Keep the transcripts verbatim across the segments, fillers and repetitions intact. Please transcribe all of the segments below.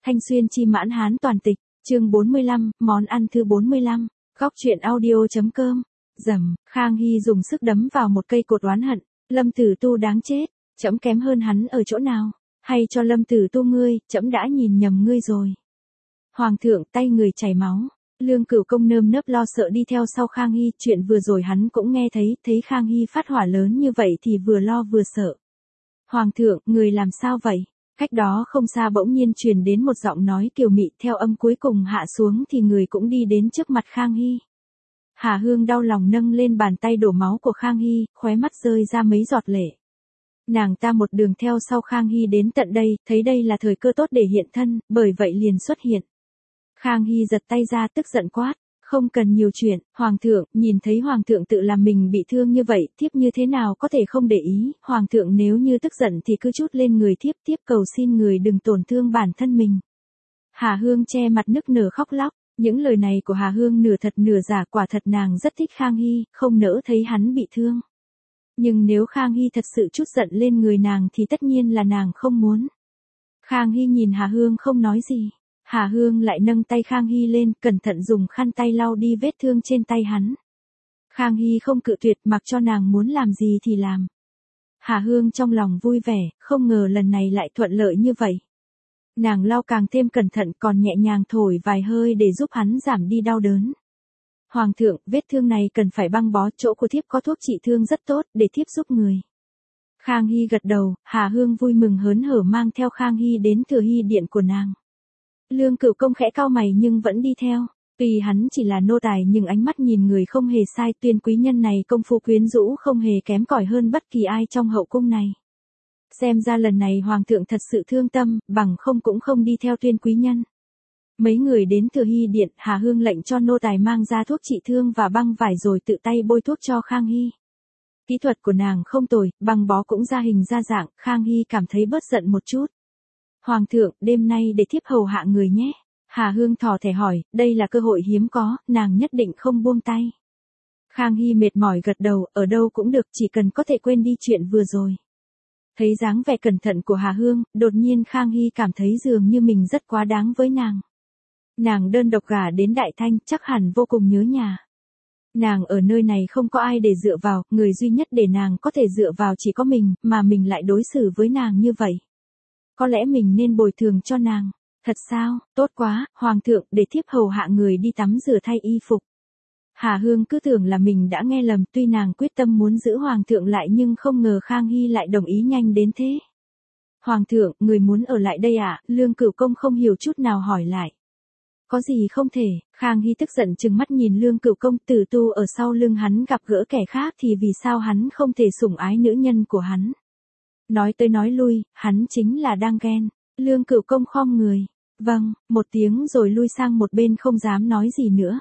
Thanh Xuyên chi mãn hán toàn tịch, chương bốn mươi lăm, món ăn thứ bốn mươi lăm, góc truyện audio.com. Dầm, Khang Hy dùng sức đấm vào một cây cột oán hận, Lâm Tử Tu đáng chết, trẫm kém hơn hắn ở chỗ nào, hay cho Lâm Tử Tu ngươi, trẫm đã nhìn nhầm ngươi rồi. Hoàng thượng tay người chảy máu, Lương Cửu Công nơm nớp lo sợ đi theo sau Khang Hy, chuyện vừa rồi hắn cũng nghe thấy, thấy Khang Hy phát hỏa lớn như vậy thì vừa lo vừa sợ. Hoàng thượng, người làm sao vậy? Cách đó không xa bỗng nhiên truyền đến một giọng nói kiều mị, theo âm cuối cùng hạ xuống thì người cũng đi đến trước mặt Khang Hy. Hà Hương đau lòng nâng lên bàn tay đổ máu của Khang Hy, khóe mắt rơi ra mấy giọt lệ. Nàng ta một đường theo sau Khang Hy đến tận đây, thấy đây là thời cơ tốt để hiện thân, bởi vậy liền xuất hiện. Khang Hy giật tay ra tức giận quát, không cần nhiều chuyện, Hoàng thượng, nhìn thấy Hoàng thượng tự làm mình bị thương như vậy, thiếp như thế nào có thể không để ý, Hoàng thượng nếu như tức giận thì cứ trút lên người thiếp, thiếp cầu xin người đừng tổn thương bản thân mình. Hà Hương che mặt nức nở khóc lóc, những lời này của Hà Hương nửa thật nửa giả, quả thật nàng rất thích Khang Hy, không nỡ thấy hắn bị thương. Nhưng nếu Khang Hy thật sự trút giận lên người nàng thì tất nhiên là nàng không muốn. Khang Hy nhìn Hà Hương không nói gì. Hà Hương lại nâng tay Khang Hy lên, cẩn thận dùng khăn tay lau đi vết thương trên tay hắn. Khang Hy không cự tuyệt, mặc cho nàng muốn làm gì thì làm. Hà Hương trong lòng vui vẻ, không ngờ lần này lại thuận lợi như vậy. Nàng lau càng thêm cẩn thận, còn nhẹ nhàng thổi vài hơi để giúp hắn giảm đi đau đớn. Hoàng thượng, vết thương này cần phải băng bó, chỗ của thiếp có thuốc trị thương rất tốt, để thiếp giúp người. Khang Hy gật đầu, Hà Hương vui mừng hớn hở mang theo Khang Hy đến Thừa Hy điện của nàng. Lương Cửu Công khẽ cau mày nhưng vẫn đi theo, tuy hắn chỉ là nô tài nhưng ánh mắt nhìn người không hề sai, Tuyên quý nhân này công phu quyến rũ không hề kém cỏi hơn bất kỳ ai trong hậu cung này. Xem ra lần này Hoàng thượng thật sự thương tâm, bằng không cũng không đi theo Tuyên quý nhân. Mấy người đến Thừa Hy điện, Hà Hương lệnh cho nô tài mang ra thuốc trị thương và băng vải rồi tự tay bôi thuốc cho Khang Hy. Kỹ thuật của nàng không tồi, băng bó cũng ra hình ra dạng, Khang Hy cảm thấy bớt giận một chút. Hoàng thượng, đêm nay để thiếp hầu hạ người nhé. Hà Hương thò thẻ hỏi, đây là cơ hội hiếm có, nàng nhất định không buông tay. Khang Hy mệt mỏi gật đầu, ở đâu cũng được, chỉ cần có thể quên đi chuyện vừa rồi. Thấy dáng vẻ cẩn thận của Hà Hương, đột nhiên Khang Hy cảm thấy dường như mình rất quá đáng với nàng. Nàng đơn độc gả đến Đại Thanh, chắc hẳn vô cùng nhớ nhà. Nàng ở nơi này không có ai để dựa vào, người duy nhất để nàng có thể dựa vào chỉ có mình, mà mình lại đối xử với nàng như vậy. Có lẽ mình nên bồi thường cho nàng. Thật sao, tốt quá, Hoàng thượng, để thiếp hầu hạ người đi tắm rửa thay y phục. Hà Hương cứ tưởng là mình đã nghe lầm, tuy nàng quyết tâm muốn giữ Hoàng thượng lại nhưng không ngờ Khang Hy lại đồng ý nhanh đến thế. Hoàng thượng, người muốn ở lại đây à? Lương Cửu Công không hiểu chút nào hỏi lại. Có gì không thể, Khang Hy tức giận trừng mắt nhìn Lương Cửu Công, Tử Tu ở sau lưng hắn gặp gỡ kẻ khác thì vì sao hắn không thể sủng ái nữ nhân của hắn. Nói tới nói lui, hắn chính là đang ghen. Lương Cửu Công khom người. Vâng, một tiếng rồi lui sang một bên không dám nói gì nữa.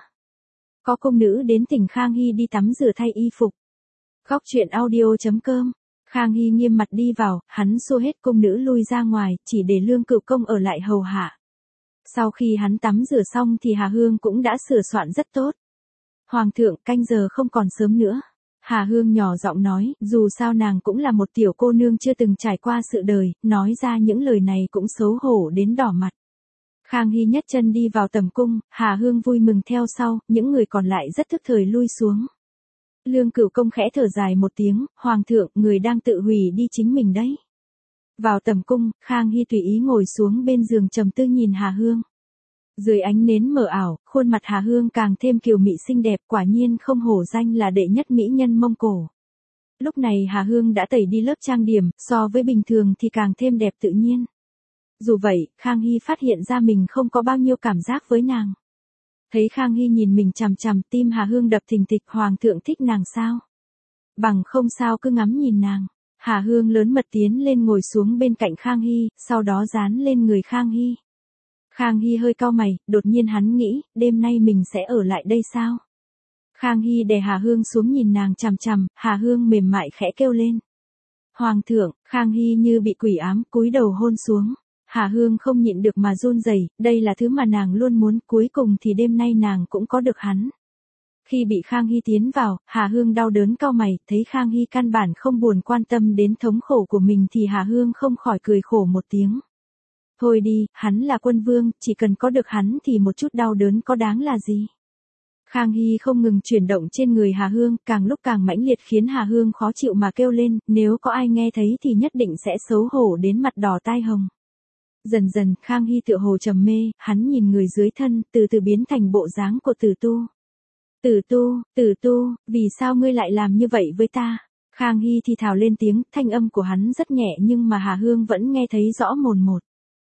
Có công nữ đến tỉnh Khang Hy đi tắm rửa thay y phục. Góc truyện audio.com. Khang Hy nghiêm mặt đi vào, hắn xua hết công nữ lui ra ngoài, chỉ để Lương Cửu Công ở lại hầu hạ. Sau khi hắn tắm rửa xong thì Hà Hương cũng đã sửa soạn rất tốt. Hoàng thượng, canh giờ không còn sớm nữa. Hà Hương nhỏ giọng nói, dù sao nàng cũng là một tiểu cô nương chưa từng trải qua sự đời, nói ra những lời này cũng xấu hổ đến đỏ mặt. Khang Hy nhấc chân đi vào tầm cung, Hà Hương vui mừng theo sau, những người còn lại rất thức thời lui xuống. Lương Cửu Công khẽ thở dài một tiếng, Hoàng thượng, người đang tự hủy đi chính mình đấy. Vào tầm cung, Khang Hy tùy ý ngồi xuống bên giường trầm tư nhìn Hà Hương. Dưới ánh nến mờ ảo, khuôn mặt Hà Hương càng thêm kiều mị xinh đẹp, quả nhiên không hổ danh là đệ nhất mỹ nhân Mông Cổ. Lúc này Hà Hương đã tẩy đi lớp trang điểm, so với bình thường thì càng thêm đẹp tự nhiên. Dù vậy, Khang Hy phát hiện ra mình không có bao nhiêu cảm giác với nàng. Thấy Khang Hy nhìn mình chằm chằm, tim Hà Hương đập thình thịch, Hoàng thượng thích nàng sao? Bằng không sao cứ ngắm nhìn nàng. Hà Hương lớn mật tiến lên ngồi xuống bên cạnh Khang Hy, sau đó dán lên người Khang Hy. Khang Hy hơi cau mày, đột nhiên hắn nghĩ, đêm nay mình sẽ ở lại đây sao? Khang Hy đè Hà Hương xuống nhìn nàng chằm chằm, Hà Hương mềm mại khẽ kêu lên. Hoàng thượng, Khang Hy như bị quỷ ám, cúi đầu hôn xuống. Hà Hương không nhịn được mà run rẩy, đây là thứ mà nàng luôn muốn, cuối cùng thì đêm nay nàng cũng có được hắn. Khi bị Khang Hy tiến vào, Hà Hương đau đớn cau mày, thấy Khang Hy căn bản không buồn quan tâm đến thống khổ của mình thì Hà Hương không khỏi cười khổ một tiếng. Thôi đi, hắn là quân vương, chỉ cần có được hắn thì một chút đau đớn có đáng là gì. Khang Hy không ngừng chuyển động trên người Hà Hương, càng lúc càng mãnh liệt khiến Hà Hương khó chịu mà kêu lên, nếu có ai nghe thấy thì nhất định sẽ xấu hổ đến mặt đỏ tai hồng. Dần dần, Khang Hy tựa hồ trầm mê, hắn nhìn người dưới thân, từ từ biến thành bộ dáng của Tử Tu. Tử Tu, Tử Tu, vì sao ngươi lại làm như vậy với ta? Khang Hy thì thào lên tiếng, thanh âm của hắn rất nhẹ nhưng mà Hà Hương vẫn nghe thấy rõ mồn một.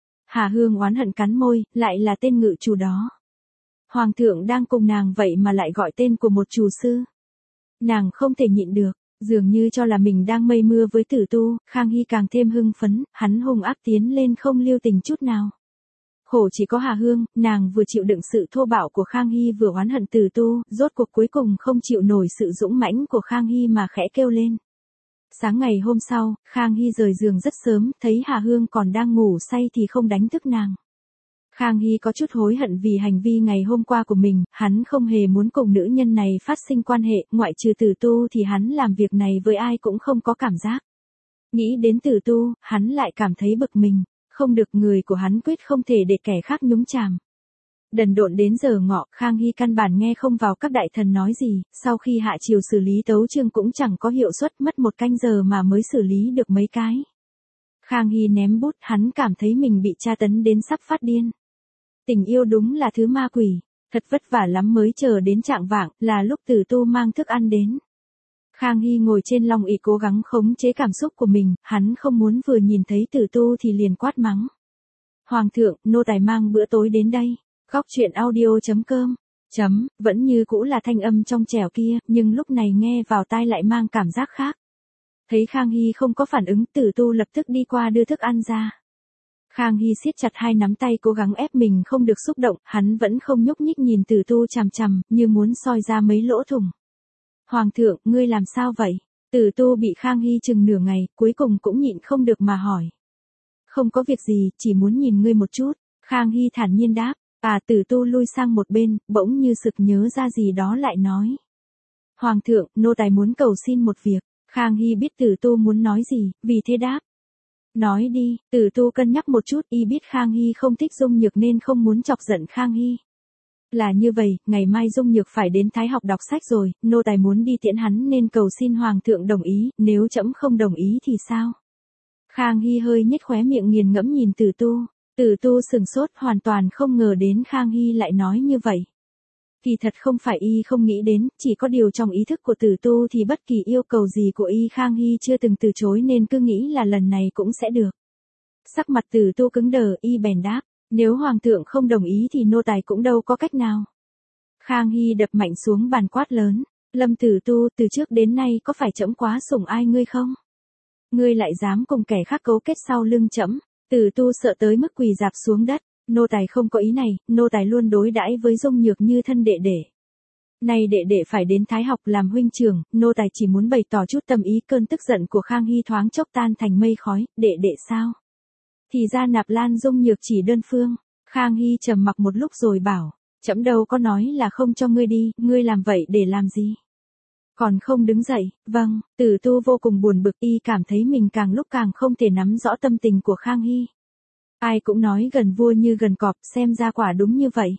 Hà Hương oán hận cắn môi, lại là tên ngự chủ đó. Hoàng thượng đang cùng nàng vậy mà lại gọi tên của một chủ sư. Nàng không thể nhịn được, dường như cho là mình đang mây mưa với Tử Tu, Khang Hy càng thêm hưng phấn, hắn hung ác tiến lên không lưu tình chút nào. Khổ chỉ có Hà Hương, nàng vừa chịu đựng sự thô bạo của Khang Hy vừa oán hận Tử Tu, rốt cuộc cuối cùng không chịu nổi sự dũng mãnh của Khang Hy mà khẽ kêu lên. Sáng ngày hôm sau, Khang Hy rời giường rất sớm, thấy Hà Hương còn đang ngủ say thì không đánh thức nàng. Khang Hy có chút hối hận vì hành vi ngày hôm qua của mình, hắn không hề muốn cùng nữ nhân này phát sinh quan hệ, ngoại trừ Tử Tu thì hắn làm việc này với ai cũng không có cảm giác. Nghĩ đến Tử Tu, hắn lại cảm thấy bực mình, không được, người của hắn quyết không thể để kẻ khác nhúng chàm. Đần độn đến giờ ngọ, Khang Hy căn bản nghe không vào các đại thần nói gì, sau khi hạ triều xử lý tấu chương cũng chẳng có hiệu suất, mất một canh giờ mà mới xử lý được mấy cái. Khang Hy ném bút, hắn cảm thấy mình bị tra tấn đến sắp phát điên. Tình yêu đúng là thứ ma quỷ, thật vất vả lắm mới chờ đến trạng vạng, là lúc Tử Tu mang thức ăn đến. Khang Hy ngồi trên long ỷ cố gắng khống chế cảm xúc của mình, hắn không muốn vừa nhìn thấy Tử Tu thì liền quát mắng. Hoàng thượng, nô tài mang bữa tối đến đây. Góc truyện audio chấm com Chấm, vẫn như cũ là thanh âm trong trẻo kia, nhưng lúc này nghe vào tai lại mang cảm giác khác. Thấy Khang Hy không có phản ứng, Tử Tu lập tức đi qua đưa thức ăn ra. Khang Hy siết chặt hai nắm tay cố gắng ép mình không được xúc động, hắn vẫn không nhúc nhích nhìn Tử Tu chằm chằm, như muốn soi ra mấy lỗ thủng. Hoàng thượng, ngươi làm sao vậy? Tử Tu bị Khang Hy chừng nửa ngày, cuối cùng cũng nhịn không được mà hỏi. Không có việc gì, chỉ muốn nhìn ngươi một chút. Khang Hy thản nhiên đáp. À, Tử Tu lui sang một bên, bỗng như sực nhớ ra gì đó lại nói. Hoàng thượng, nô tài muốn cầu xin một việc. Khang Hy biết Tử Tu muốn nói gì, vì thế đáp. Nói đi, Tử Tu cân nhắc một chút, y biết Khang Hy không thích Dung Nhược nên không muốn chọc giận Khang Hy. Là như vậy, ngày mai Dung Nhược phải đến Thái học đọc sách rồi, nô tài muốn đi tiễn hắn nên cầu xin Hoàng thượng đồng ý, nếu trẫm không đồng ý thì sao? Khang Hy hơi nhếch khóe miệng nghiền ngẫm nhìn Tử Tu. Tử Tu sừng sốt, hoàn toàn không ngờ đến Khang Hy lại nói như vậy. Kỳ thật không phải y không nghĩ đến, chỉ có điều trong ý thức của Tử Tu thì bất kỳ yêu cầu gì của y Khang Hy chưa từng từ chối nên cứ nghĩ là lần này cũng sẽ được. Sắc mặt Tử Tu cứng đờ, y bèn đáp, nếu Hoàng thượng không đồng ý thì nô tài cũng đâu có cách nào. Khang Hy đập mạnh xuống bàn quát lớn, Lâm Tử Tu, từ trước đến nay có phải trẫm quá sủng ai ngươi không? Ngươi lại dám cùng kẻ khác cấu kết sau lưng trẫm? Tử Tu sợ tới mức quỳ rạp xuống đất, nô tài không có ý này, nô tài luôn đối đãi với Dung Nhược như thân đệ đệ. Nay đệ đệ phải đến Thái học làm huynh trưởng, nô tài chỉ muốn bày tỏ chút tâm ý. Cơn tức giận của Khang Hy thoáng chốc tan thành mây khói, đệ đệ sao? Thì ra Nạp Lan Dung Nhược chỉ đơn phương. Khang Hy trầm mặc một lúc rồi bảo, trẫm đâu có nói là không cho ngươi đi, ngươi làm vậy để làm gì? Còn không đứng dậy, vâng, Tử Tu vô cùng buồn bực, y cảm thấy mình càng lúc càng không thể nắm rõ tâm tình của Khang Hy. Ai cũng nói gần vua như gần cọp, xem ra quả đúng như vậy.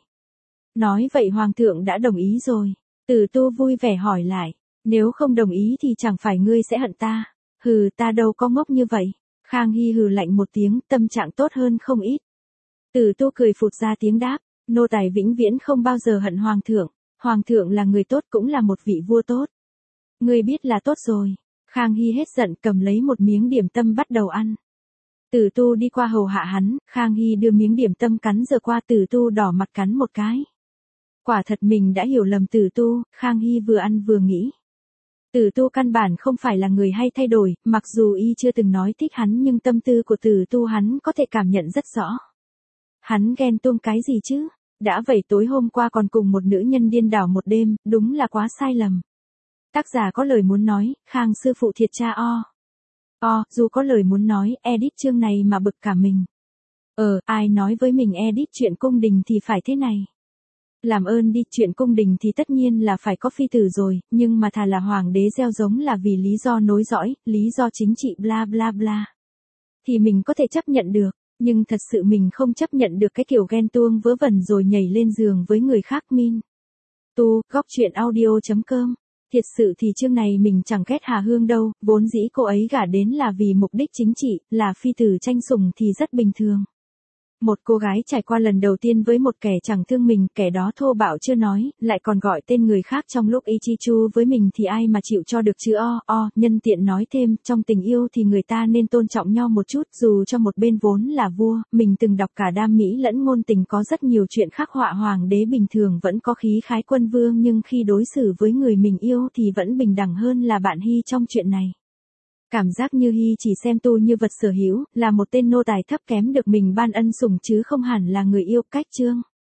Nói vậy Hoàng thượng đã đồng ý rồi. Tử Tu vui vẻ hỏi lại, nếu không đồng ý thì chẳng phải ngươi sẽ hận ta? Hừ, ta đâu có ngốc như vậy. Khang Hy hừ lạnh một tiếng, tâm trạng tốt hơn không ít. Tử Tu cười phụt ra tiếng đáp, nô tài vĩnh viễn không bao giờ hận Hoàng thượng. Hoàng thượng là người tốt cũng là một vị vua tốt. Ngươi biết là tốt rồi. Khang Hy hết giận cầm lấy một miếng điểm tâm bắt đầu ăn. Tử Tu đi qua hầu hạ hắn, Khang Hy đưa miếng điểm tâm cắn giờ qua, Tử Tu đỏ mặt cắn một cái. Quả thật mình đã hiểu lầm Tử Tu, Khang Hy vừa ăn vừa nghĩ. Tử Tu căn bản không phải là người hay thay đổi, mặc dù y chưa từng nói thích hắn nhưng tâm tư của Tử Tu hắn có thể cảm nhận rất rõ. Hắn ghen tuông cái gì chứ? Đã vậy tối hôm qua còn cùng một nữ nhân điên đảo một đêm, đúng là quá sai lầm. Tác giả có lời muốn nói, Khang sư phụ thiệt cha o. O, dù có lời muốn nói, edit chương này mà bực cả mình. Ờ, ai nói với mình edit chuyện cung đình thì phải thế này. Làm ơn đi, chuyện cung đình thì tất nhiên là phải có phi tử rồi, nhưng mà thà là hoàng đế gieo giống là vì lý do nối dõi, lý do chính trị bla bla bla. Thì mình có thể chấp nhận được. Nhưng thật sự mình không chấp nhận được cái kiểu ghen tuông vớ vẩn rồi nhảy lên giường với người khác min. Tu, góc chuyện audio.com. Thiệt sự thì chương này mình chẳng ghét Hà Hương đâu, vốn dĩ cô ấy gả đến là vì mục đích chính trị, là phi tử tranh sủng thì rất bình thường. Một cô gái trải qua lần đầu tiên với một kẻ chẳng thương mình, kẻ đó thô bạo chưa nói, lại còn gọi tên người khác trong lúc y chi chu với mình thì ai mà chịu cho được chứ o, o, nhân tiện nói thêm, trong tình yêu thì người ta nên tôn trọng nhau một chút, dù cho một bên vốn là vua, mình từng đọc cả đam mỹ lẫn ngôn tình có rất nhiều chuyện khắc họa hoàng đế bình thường vẫn có khí khái quân vương nhưng khi đối xử với người mình yêu thì vẫn bình đẳng hơn là bạn Hy trong chuyện này. Cảm giác như Hy chỉ xem Tu như vật sở hữu, là một tên nô tài thấp kém được mình ban ân sủng chứ không hẳn là người yêu. Cách chương